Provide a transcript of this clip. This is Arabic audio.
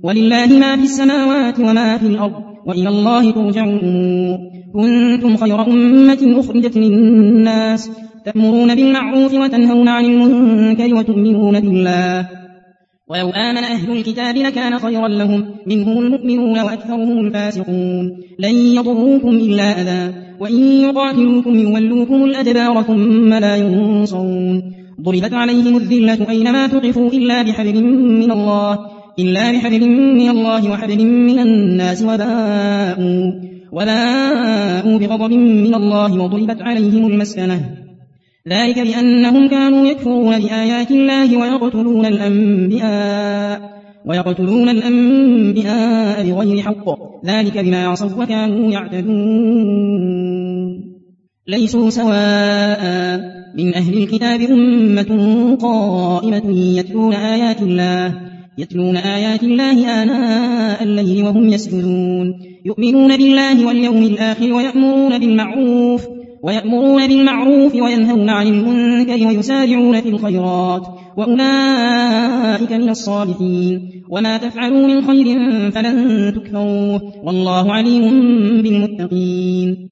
ولله ما في السماوات وما في الأرض وإلى الله ترجع الأمور. كنتم خير أمة أخرجت للناس تأمرون بالمعروف وتنهون عن المنكر وتؤمنون بالله ولو آمن أهل الكتاب لكان خيرا لهم منهم المؤمنون وأكثرهم الفاسقون. لن يضروكم إلا أذى وإن يقاتلوكم يولوكم الأدبار ثم لا ينصرون. ضربت عليهم الذلة أينما تقفوا إلا بحبل من الله وحبل من الناس وباءوا بغضب من الله وضربت عليهم المسكنة ذلك بأنهم كانوا يكفرون بآيات الله ويقتلون الأنبياء بغير حق ذلك بما عصوا وكانوا يعتدون. ليسوا سواء من أهل الكتاب أمة قائمة يتلون آيات الله آناء الليل وهم يسجدون يؤمنون بالله واليوم الآخر ويأمرون بالمعروف وينهون عن المنكر ويسارعون في الخيرات وأولئك من الصالحين. وما تفعلوا من خير فلن تكفروه والله عليم بالمتقين.